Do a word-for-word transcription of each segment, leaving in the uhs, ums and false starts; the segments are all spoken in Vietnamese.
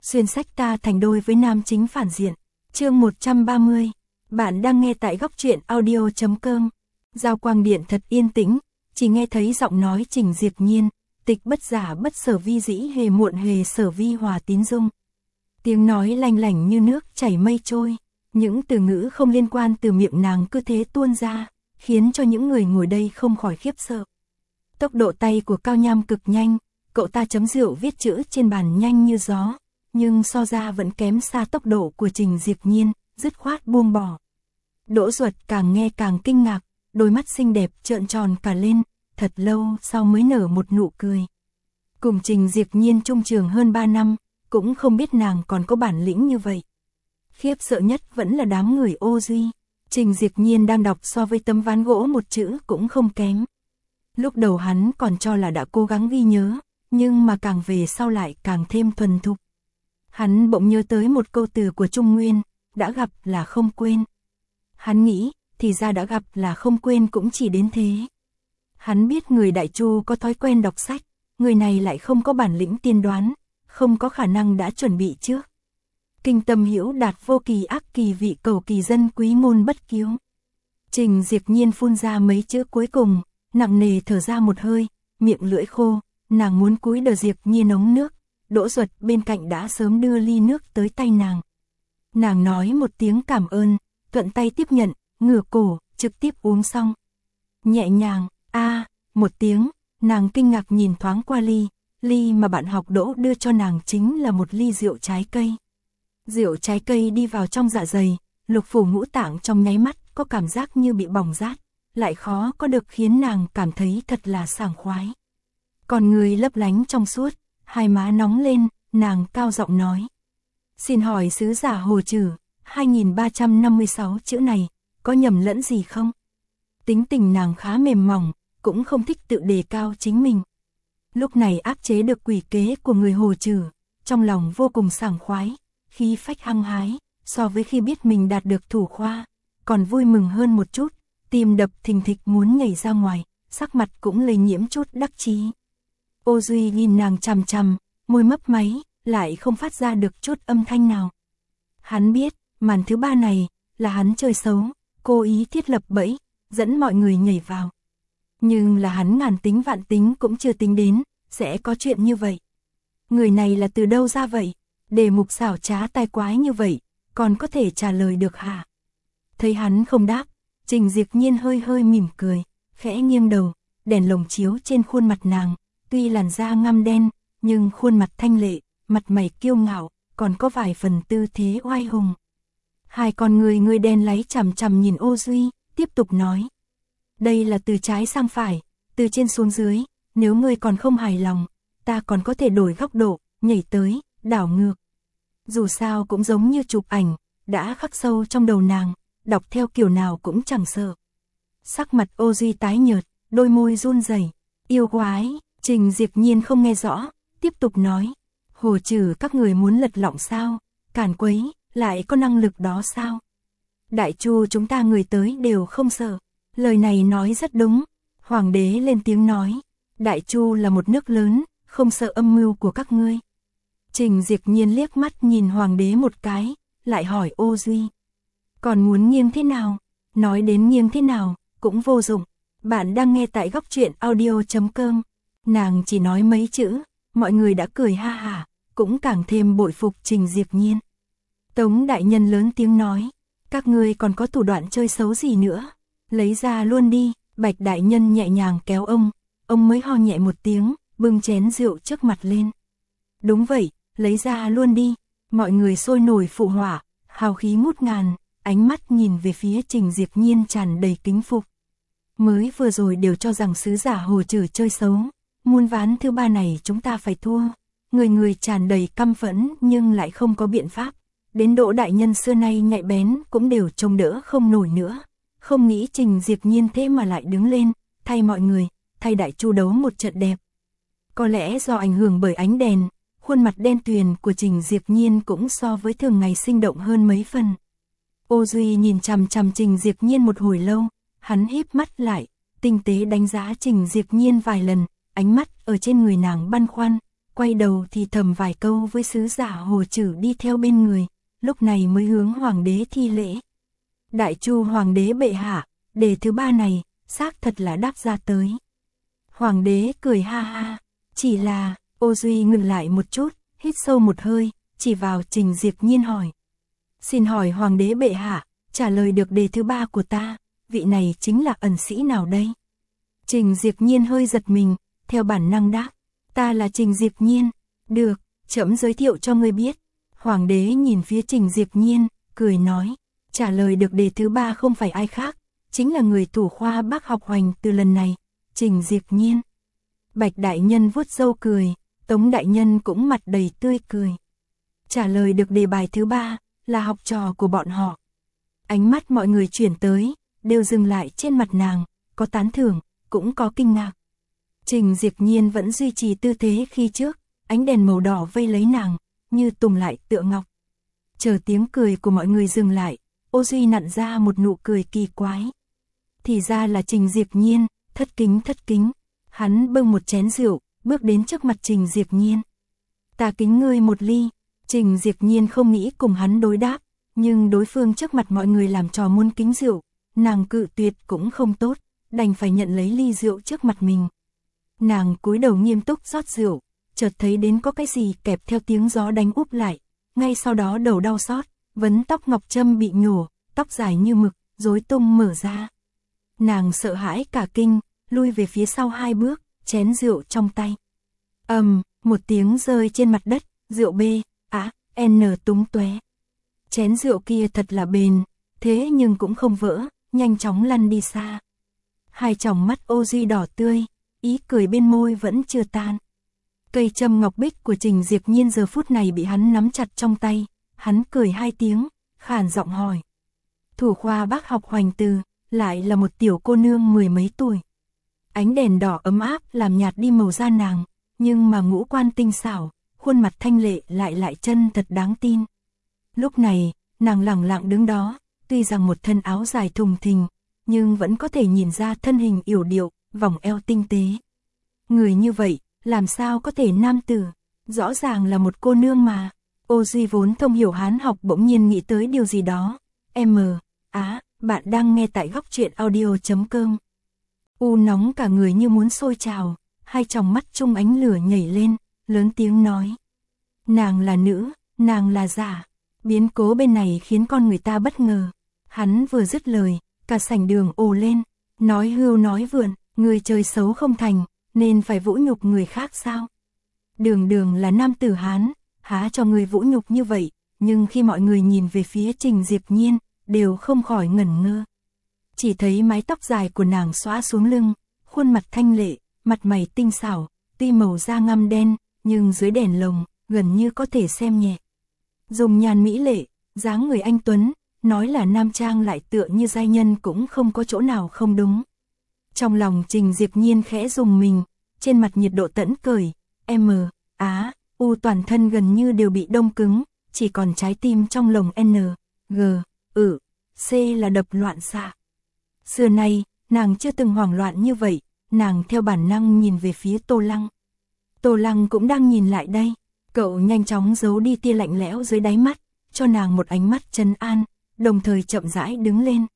xuyên sách ta thành đôi với nam chính phản diện. Chương một trăm ba mươi. Bạn đang nghe tại góc truyện audio chấm com. Giao quang điện thật yên tĩnh, chỉ nghe thấy giọng nói Trình Diệp Nhiên, tịch bất giả bất sở vi dĩ hề muộn hề sở vi hòa tín dung. Tiếng nói lanh lảnh như nước chảy mây trôi, những từ ngữ không liên quan từ miệng nàng cứ thế tuôn ra, khiến cho những người ngồi đây không khỏi khiếp sợ. Tốc độ tay của Cao Nham cực nhanh, cậu ta chấm rượu viết chữ trên bàn nhanh như gió, nhưng so ra vẫn kém xa tốc độ của Trình Diệp Nhiên, dứt khoát buông bỏ. Đỗ Duật càng nghe càng kinh ngạc, đôi mắt xinh đẹp trợn tròn cả lên, thật lâu sau mới nở một nụ cười. Cùng Trình Diệp Nhiên chung trường hơn ba năm, cũng không biết nàng còn có bản lĩnh như vậy. Khiếp sợ nhất vẫn là đám người Ô Duy. Trình Diệp Nhiên đang đọc so với tấm ván gỗ một chữ cũng không kém. Lúc đầu hắn còn cho là đã cố gắng ghi nhớ, nhưng mà càng về sau lại càng thêm thuần thục. Hắn bỗng nhớ tới một câu từ của Trung Nguyên, đã gặp là không quên. Hắn nghĩ, thì ra đã gặp là không quên cũng chỉ đến thế. Hắn biết người Đại Chu có thói quen đọc sách, người này lại không có bản lĩnh tiên đoán, không có khả năng đã chuẩn bị trước. Kinh tâm hữu đạt vô kỳ ác kỳ vị cầu kỳ dân quý môn bất cứu. Trình Diệp Nhiên phun ra mấy chữ cuối cùng, nặng nề thở ra một hơi, miệng lưỡi khô, nàng muốn cúi đờ Diệp Nhiên ống nước, Đỗ Duật bên cạnh đã sớm đưa ly nước tới tay nàng. Nàng nói một tiếng cảm ơn, thuận tay tiếp nhận, ngửa cổ, trực tiếp uống xong. Nhẹ nhàng, a, một tiếng, nàng kinh ngạc nhìn thoáng qua ly, ly mà bạn học Đỗ đưa cho nàng chính là một ly rượu trái cây. Rượu trái cây đi vào trong dạ dày, lục phủ ngũ tạng trong nháy mắt có cảm giác như bị bỏng rát, lại khó có được khiến nàng cảm thấy thật là sảng khoái. Còn người lấp lánh trong suốt, hai má nóng lên, nàng cao giọng nói. Xin hỏi sứ giả Hồ Trử, hai nghìn ba trăm năm mươi sáu chữ này, có nhầm lẫn gì không? Tính tình nàng khá mềm mỏng, cũng không thích tự đề cao chính mình. Lúc này áp chế được quỷ kế của người Hồ Trử, trong lòng vô cùng sảng khoái, khí phách hăng hái, so với khi biết mình đạt được thủ khoa, còn vui mừng hơn một chút, tim đập thình thịch muốn nhảy ra ngoài, sắc mặt cũng lây nhiễm chút đắc chí. Ô Duy nhìn nàng chằm chằm, môi mấp máy, lại không phát ra được chút âm thanh nào. Hắn biết, màn thứ ba này, là hắn chơi xấu, cố ý thiết lập bẫy, dẫn mọi người nhảy vào. Nhưng là hắn ngàn tính vạn tính cũng chưa tính đến, sẽ có chuyện như vậy. Người này là từ đâu ra vậy? Đề mục xảo trá tai quái như vậy, còn có thể trả lời được hả? Thấy hắn không đáp, Trình Diệp Nhiên hơi hơi mỉm cười, khẽ nghiêng đầu, đèn lồng chiếu trên khuôn mặt nàng, tuy làn da ngăm đen, nhưng khuôn mặt thanh lệ, mặt mày kiêu ngạo, còn có vài phần tư thế oai hùng. Hai con người người đen láy chằm chằm nhìn Ô Duy, tiếp tục nói. Đây là từ trái sang phải, từ trên xuống dưới, nếu ngươi còn không hài lòng, ta còn có thể đổi góc độ, nhảy tới, đảo ngược. Dù sao cũng giống như chụp ảnh, đã khắc sâu trong đầu nàng, đọc theo kiểu nào cũng chẳng sợ. Sắc mặt Ô Duy tái nhợt, đôi môi run rẩy, yêu quái. Trình Diệp Nhiên không nghe rõ, tiếp tục nói. Hồ Trử các người muốn lật lọng sao, cản quấy, lại có năng lực đó sao? Đại Chu chúng ta người tới đều không sợ. Lời này nói rất đúng. Hoàng đế lên tiếng nói. Đại Chu là một nước lớn, không sợ âm mưu của các ngươi. Trình Diệp Nhiên liếc mắt nhìn Hoàng đế một cái, lại hỏi Ô Duy. Còn muốn nghiêng thế nào? Nói đến nghiêng thế nào, cũng vô dụng. Bạn đang nghe tại góc truyện audio chấm com. Nàng chỉ nói mấy chữ, mọi người đã cười ha hả, cũng càng thêm bội phục Trình Diệp Nhiên. Tống đại nhân lớn tiếng nói, các ngươi còn có thủ đoạn chơi xấu gì nữa, lấy ra luôn đi. Bạch đại nhân nhẹ nhàng kéo ông, ông mới ho nhẹ một tiếng, bưng chén rượu trước mặt lên. Đúng vậy, lấy ra luôn đi. Mọi người sôi nổi phụ họa, hào khí ngút ngàn, ánh mắt nhìn về phía Trình Diệp Nhiên tràn đầy kính phục. Mới vừa rồi đều cho rằng sứ giả Hồ Trử chơi xấu, muôn ván thứ ba này chúng ta phải thua. Người người tràn đầy căm phẫn nhưng lại không có biện pháp. Đến Đỗ đại nhân xưa nay nhạy bén cũng đều trông đỡ không nổi nữa. Không nghĩ Trình Diệp Nhiên thế mà lại đứng lên, thay mọi người, thay Đại Chu đấu một trận đẹp. Có lẽ do ảnh hưởng bởi ánh đèn, khuôn mặt đen tuyền của Trình Diệp Nhiên cũng so với thường ngày sinh động hơn mấy phần. Ô Duy nhìn chằm chằm Trình Diệp Nhiên một hồi lâu, hắn híp mắt lại, tinh tế đánh giá Trình Diệp Nhiên vài lần, ánh mắt ở trên người nàng băn khoăn, quay đầu thì thầm vài câu với sứ giả Hồ Chử đi theo bên người, lúc này mới hướng hoàng đế thi lễ. Đại Chu hoàng đế bệ hạ, đề thứ ba này, xác thật là đáp ra tới. Hoàng đế cười ha ha, chỉ là, Ô Duy ngừng lại một chút, hít sâu một hơi, chỉ vào Trình Diệp Nhiên hỏi. Xin hỏi hoàng đế bệ hạ, trả lời được đề thứ ba của ta, vị này chính là ẩn sĩ nào đây? Trình Diệp Nhiên hơi giật mình, theo bản năng đáp, ta là Trình Diệp Nhiên, được, trẫm giới thiệu cho ngươi biết. Hoàng đế nhìn phía Trình Diệp Nhiên, cười nói, trả lời được đề thứ ba không phải ai khác, chính là người thủ khoa Bác học hoành từ lần này, Trình Diệp Nhiên. Bạch đại nhân vuốt râu cười, Tống đại nhân cũng mặt đầy tươi cười. Trả lời được đề bài thứ ba, là học trò của bọn họ. Ánh mắt mọi người chuyển tới, đều dừng lại trên mặt nàng, có tán thưởng, cũng có kinh ngạc. Trình Diệp Nhiên vẫn duy trì tư thế khi trước, ánh đèn màu đỏ vây lấy nàng, như tùng lại tựa ngọc. Chờ tiếng cười của mọi người dừng lại, Ô Duy nặn ra một nụ cười kỳ quái. Thì ra là Trình Diệp Nhiên, thất kính thất kính. Hắn bưng một chén rượu, bước đến trước mặt Trình Diệp Nhiên. Ta kính ngươi một ly. Trình Diệp Nhiên không nghĩ cùng hắn đối đáp, nhưng đối phương trước mặt mọi người làm trò muốn kính rượu, nàng cự tuyệt cũng không tốt, đành phải nhận lấy ly rượu trước mặt mình. Nàng cúi đầu nghiêm túc rót rượu, chợt thấy đến có cái gì kẹp theo tiếng gió đánh úp lại, ngay sau đó đầu đau xót, vấn tóc ngọc trâm bị nhổ, tóc dài như mực, rối tung mở ra. Nàng sợ hãi cả kinh, lui về phía sau hai bước, chén rượu trong tay. Ầm, um, một tiếng rơi trên mặt đất, rượu bê, á, n tung tóe. Chén rượu kia thật là bền, thế nhưng cũng không vỡ, nhanh chóng lăn đi xa. Hai tròng mắt Ô Duy đỏ tươi, ý cười bên môi vẫn chưa tan. Cây châm ngọc bích của Trình Diệp Nhiên giờ phút này bị hắn nắm chặt trong tay, hắn cười hai tiếng, khàn giọng hỏi. Thủ khoa Bác học hoành từ, lại là một tiểu cô nương mười mấy tuổi. Ánh đèn đỏ ấm áp làm nhạt đi màu da nàng, nhưng mà ngũ quan tinh xảo, khuôn mặt thanh lệ lại lại chân thật đáng tin. Lúc này, nàng lẳng lặng đứng đó, tuy rằng một thân áo dài thùng thình, nhưng vẫn có thể nhìn ra thân hình yểu điệu, vòng eo tinh tế. Người như vậy, làm sao có thể nam tử, rõ ràng là một cô nương mà. Ô Duy vốn thông hiểu Hán học bỗng nhiên nghĩ tới điều gì đó. M, á, bạn đang nghe tại góc truyện audio.com. U nóng cả người như muốn sôi trào, hai tròng mắt trung ánh lửa nhảy lên, lớn tiếng nói. Nàng là nữ, nàng là giả. Biến cố bên này khiến con người ta bất ngờ. Hắn vừa dứt lời, cả sảnh đường ồ lên, nói hưu nói vượn, người chơi xấu không thành, nên phải vũ nhục người khác sao? Đường đường là nam tử Hán, há cho người vũ nhục như vậy, nhưng khi mọi người nhìn về phía Trình Diệp Nhiên, đều không khỏi ngẩn ngơ. Chỉ thấy mái tóc dài của nàng xõa xuống lưng, khuôn mặt thanh lệ, mặt mày tinh xảo, tuy màu da ngăm đen, nhưng dưới đèn lồng, gần như có thể xem nhẹ. Dùng nhàn mỹ lệ, dáng người anh tuấn, nói là nam trang lại tựa như giai nhân cũng không có chỗ nào không đúng. Trong lòng Trình Diệp Nhiên khẽ dùng mình, trên mặt nhiệt độ tẫn cởi, M, Á, U toàn thân gần như đều bị đông cứng, chỉ còn trái tim trong lồng N, G, Ừ, C là đập loạn xạ. Xưa nay, nàng chưa từng hoảng loạn như vậy, nàng theo bản năng nhìn về phía Tô Lăng. Tô Lăng cũng đang nhìn lại đây, cậu nhanh chóng giấu đi tia lạnh lẽo dưới đáy mắt, cho nàng một ánh mắt trấn an, đồng thời chậm rãi đứng lên.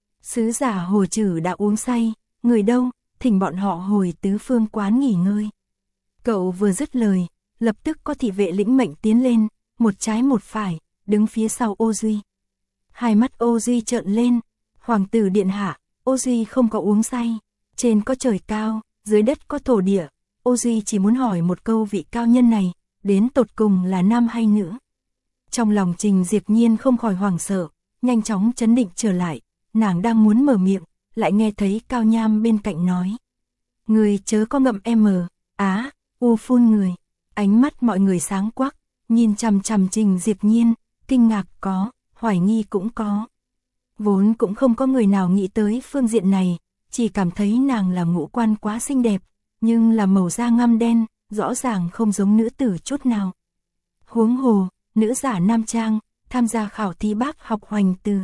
Sứ giả Hồ Chử đã uống say, người đâu, thỉnh bọn họ hồi tứ phương quán nghỉ ngơi. Cậu vừa dứt lời, lập tức có thị vệ lĩnh mệnh tiến lên, một trái một phải, đứng phía sau Ô Duy. Hai mắt Ô Duy trợn lên, hoàng tử điện hạ, Ô Duy không có uống say, trên có trời cao, dưới đất có thổ địa, Ô Duy chỉ muốn hỏi một câu vị cao nhân này, đến tột cùng là nam hay nữ. Trong lòng Trình Diệp Nhiên không khỏi hoảng sợ, nhanh chóng trấn định trở lại, nàng đang muốn mở miệng, lại nghe thấy Cao Nham bên cạnh nói. Người chớ có ngậm M, Á, U phun người. Ánh mắt mọi người sáng quắc, nhìn chằm chằm Trình Diệp Nhiên, kinh ngạc có, hoài nghi cũng có. Vốn cũng không có người nào nghĩ tới phương diện này, chỉ cảm thấy nàng là ngũ quan quá xinh đẹp, nhưng là màu da ngăm đen, rõ ràng không giống nữ tử chút nào. Huống hồ, nữ giả nam trang, tham gia khảo thí Bác học hoành từ.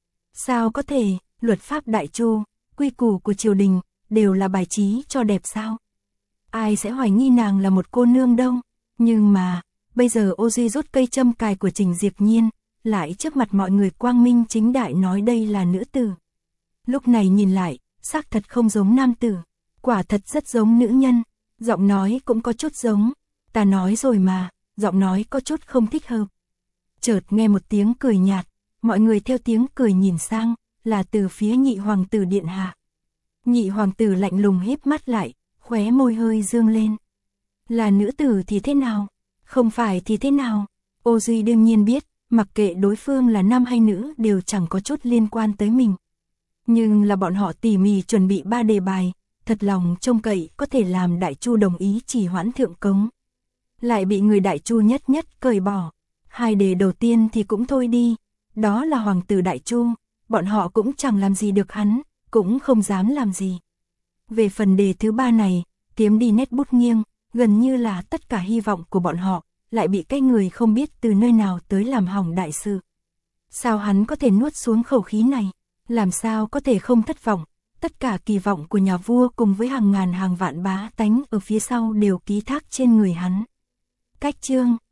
Sao có thể, luật pháp Đại Chu, quy củ của triều đình, đều là bài trí cho đẹp sao? Ai sẽ hoài nghi nàng là một cô nương đâu? Nhưng mà, bây giờ Ô Duy rút cây châm cài của Trình Diệp Nhiên, lại trước mặt mọi người quang minh chính đại nói đây là nữ tử. Lúc này nhìn lại, xác thật không giống nam tử, quả thật rất giống nữ nhân, giọng nói cũng có chút giống, ta nói rồi mà, giọng nói có chút không thích hợp. Chợt nghe một tiếng cười nhạt, mọi người theo tiếng cười nhìn sang, là từ phía nhị hoàng tử điện hạ. Nhị hoàng tử lạnh lùng híp mắt lại, khóe môi hơi dương lên. Là nữ tử thì thế nào? Không phải thì thế nào? Ô Duy đương nhiên biết, mặc kệ đối phương là nam hay nữ đều chẳng có chút liên quan tới mình. Nhưng là bọn họ tỉ mỉ chuẩn bị ba đề bài, thật lòng trông cậy có thể làm Đại Chu đồng ý trì hoãn thượng cống. Lại bị người Đại Chu nhất nhất cởi bỏ. Hai đề đầu tiên thì cũng thôi đi, đó là hoàng tử Đại Chu, bọn họ cũng chẳng làm gì được hắn, cũng không dám làm gì. Về phần đề thứ ba này, kiếm đi nét bút nghiêng, gần như là tất cả hy vọng của bọn họ, lại bị cái người không biết từ nơi nào tới làm hỏng đại sự. Sao hắn có thể nuốt xuống khẩu khí này? Làm sao có thể không thất vọng? Tất cả kỳ vọng của nhà vua cùng với hàng ngàn hàng vạn bá tánh ở phía sau đều ký thác trên người hắn. Cách chương